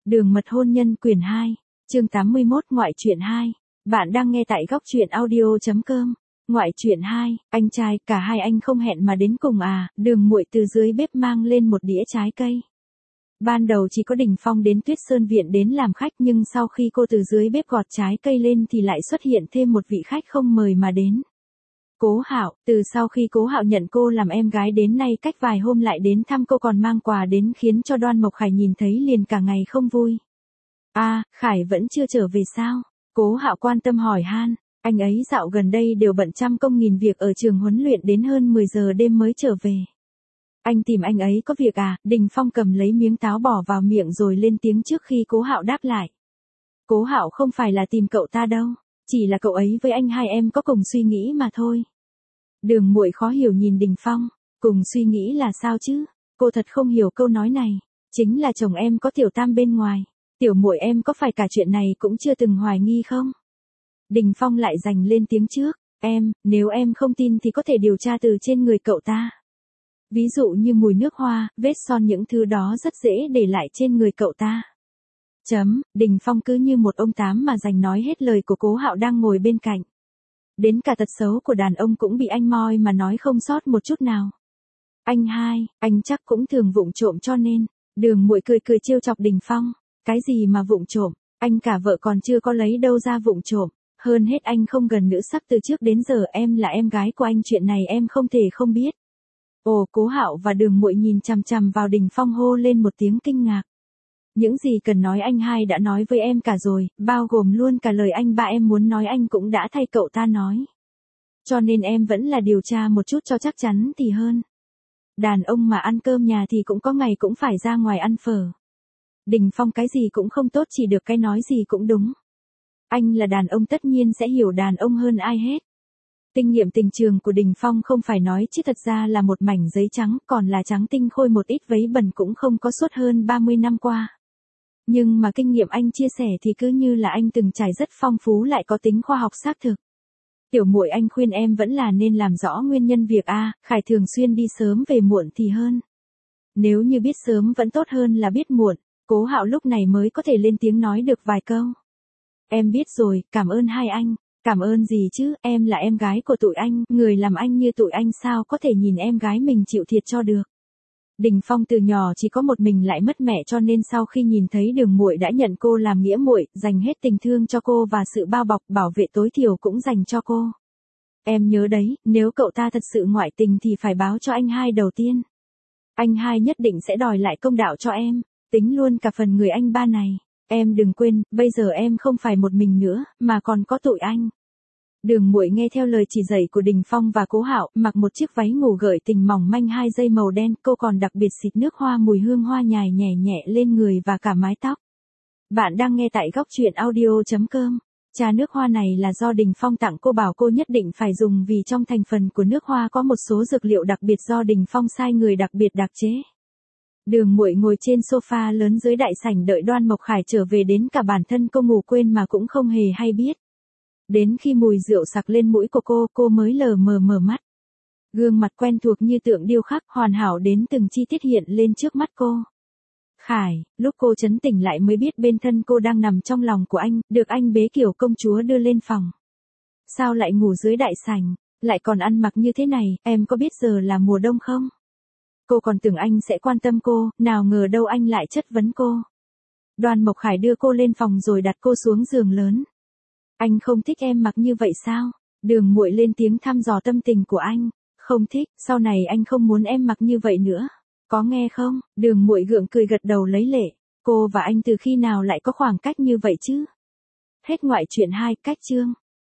Đường mật hôn nhân quyển 2, chương 81 ngoại truyện 2. Bạn đang nghe tại góc truyện audio.com. Ngoại truyện 2, anh trai, cả hai anh không hẹn mà đến cùng à? Đường muội từ dưới bếp mang lên một đĩa trái cây. Ban đầu chỉ có Đình Phong đến Tuyết Sơn Viện đến làm khách, nhưng sau khi cô từ dưới bếp gọt trái cây lên thì lại xuất hiện thêm một vị khách không mời mà đến. Cố Hạo. Từ sau khi Cố Hạo nhận cô làm em gái đến nay, cách vài hôm lại đến thăm cô còn mang quà đến, khiến cho Đoan Mộc Khải nhìn thấy liền cả ngày không vui. Khải vẫn chưa trở về sao? Cố Hạo quan tâm hỏi han. Anh ấy dạo gần đây đều bận trăm công nghìn việc ở trường huấn luyện, đến hơn 10 giờ đêm mới trở về. Anh tìm anh ấy có việc à? Đình Phong cầm lấy miếng táo bỏ vào miệng rồi lên tiếng trước khi Cố Hạo đáp lại. Cố Hạo không phải là tìm cậu ta đâu, chỉ là cậu ấy với anh hai em có cùng suy nghĩ mà thôi. Đường muội khó hiểu nhìn Đình Phong. Cùng suy nghĩ là sao chứ? Cô thật không hiểu câu nói này. Chính là chồng em có tiểu tam bên ngoài. Tiểu muội em có phải cả chuyện này cũng chưa từng hoài nghi không? Đình Phong lại giành lên tiếng trước. Nếu em không tin thì có thể điều tra từ trên người cậu ta. Ví dụ như mùi nước hoa, vết son, những thứ đó rất dễ để lại trên người cậu ta. Đình Phong cứ như một ông tám mà giành nói hết lời của Cố Hạo đang ngồi bên cạnh. Đến cả tật xấu của đàn ông cũng bị anh moi mà nói không sót một chút nào. Anh hai, anh chắc cũng thường vụng trộm cho nên. Đường muội cười trêu chọc Đình Phong. Cái gì mà vụng trộm, anh cả vợ còn chưa có lấy đâu ra vụng trộm. Hơn hết anh không gần nữ sắc từ trước đến giờ, em là em gái của anh, chuyện này em không thể không biết. Ồ, Cố Hạo và Đường muội nhìn chằm chằm vào Đình Phong hô lên một tiếng kinh ngạc. Những gì cần nói anh hai đã nói với em cả rồi, bao gồm luôn cả lời anh ba em muốn nói anh cũng đã thay cậu ta nói. Cho nên em vẫn là điều tra một chút cho chắc chắn thì hơn. Đàn ông mà ăn cơm nhà thì cũng có ngày cũng phải ra ngoài ăn phở. Đình Phong cái gì cũng không tốt, chỉ được cái nói gì cũng đúng. Anh là đàn ông tất nhiên sẽ hiểu đàn ông hơn ai hết. Kinh nghiệm tình trường của Đình Phong không phải nói chứ thật ra là một mảnh giấy trắng, còn là trắng tinh khôi, một ít vấy bẩn cũng không có suốt hơn 30 năm qua. Nhưng mà kinh nghiệm anh chia sẻ thì cứ như là anh từng trải, rất phong phú lại có tính khoa học xác thực. Tiểu muội, anh khuyên em vẫn là nên làm rõ nguyên nhân việc Khải thường xuyên đi sớm về muộn thì hơn. Nếu như biết sớm vẫn tốt hơn là biết muộn. Cố Hạo lúc này mới có thể lên tiếng nói được vài câu. Em biết rồi, cảm ơn hai anh. Cảm ơn gì chứ, em là em gái của tụi anh, người làm anh như tụi anh sao có thể nhìn em gái mình chịu thiệt cho được. Đình Phong từ nhỏ chỉ có một mình lại mất mẹ, cho nên sau khi nhìn thấy Đường muội đã nhận cô làm nghĩa muội, dành hết tình thương cho cô và sự bao bọc, bảo vệ tối thiểu cũng dành cho cô. Em nhớ đấy, nếu cậu ta thật sự ngoại tình thì phải báo cho anh hai đầu tiên. Anh hai nhất định sẽ đòi lại công đạo cho em, tính luôn cả phần người anh ba này. Em đừng quên, bây giờ em không phải một mình nữa, mà còn có tụi anh. Đường muội nghe theo lời chỉ dạy của Đình Phong và Cố Hạo, mặc một chiếc váy ngủ gợi tình mỏng manh 2 dây màu đen, cô còn đặc biệt xịt nước hoa mùi hương hoa nhài nhẹ nhẹ lên người và cả mái tóc. Bạn đang nghe tại góc truyện audio.com. Trà nước hoa này là do Đình Phong tặng cô, bảo cô nhất định phải dùng vì trong thành phần của nước hoa có một số dược liệu đặc biệt do Đình Phong sai người đặc biệt đặc chế. Đường muội ngồi trên sofa lớn dưới đại sảnh đợi Đoan Mộc Khải trở về, đến cả bản thân cô ngủ quên mà cũng không hề hay biết. Đến khi mùi rượu sặc lên mũi của cô mới lờ mờ mở mắt. Gương mặt quen thuộc như tượng điêu khắc, hoàn hảo đến từng chi tiết hiện lên trước mắt cô. Khải. Lúc cô chấn tỉnh lại mới biết bên thân cô đang nằm trong lòng của anh, được anh bế kiểu công chúa đưa lên phòng. Sao lại ngủ dưới đại sảnh, lại còn ăn mặc như thế này, em có biết giờ là mùa đông không? Cô còn tưởng anh sẽ quan tâm cô, nào ngờ đâu anh lại chất vấn cô. Đoan Mộc Khải đưa cô lên phòng rồi đặt cô xuống giường lớn. Anh không thích em mặc như vậy sao? Đường muội lên tiếng thăm dò tâm tình của anh. Không thích, sau này anh không muốn em mặc như vậy nữa. Có nghe không? Đường muội gượng cười gật đầu lấy lệ. Cô và anh từ khi nào lại có khoảng cách như vậy chứ? Hết ngoại truyện 2, cách chương.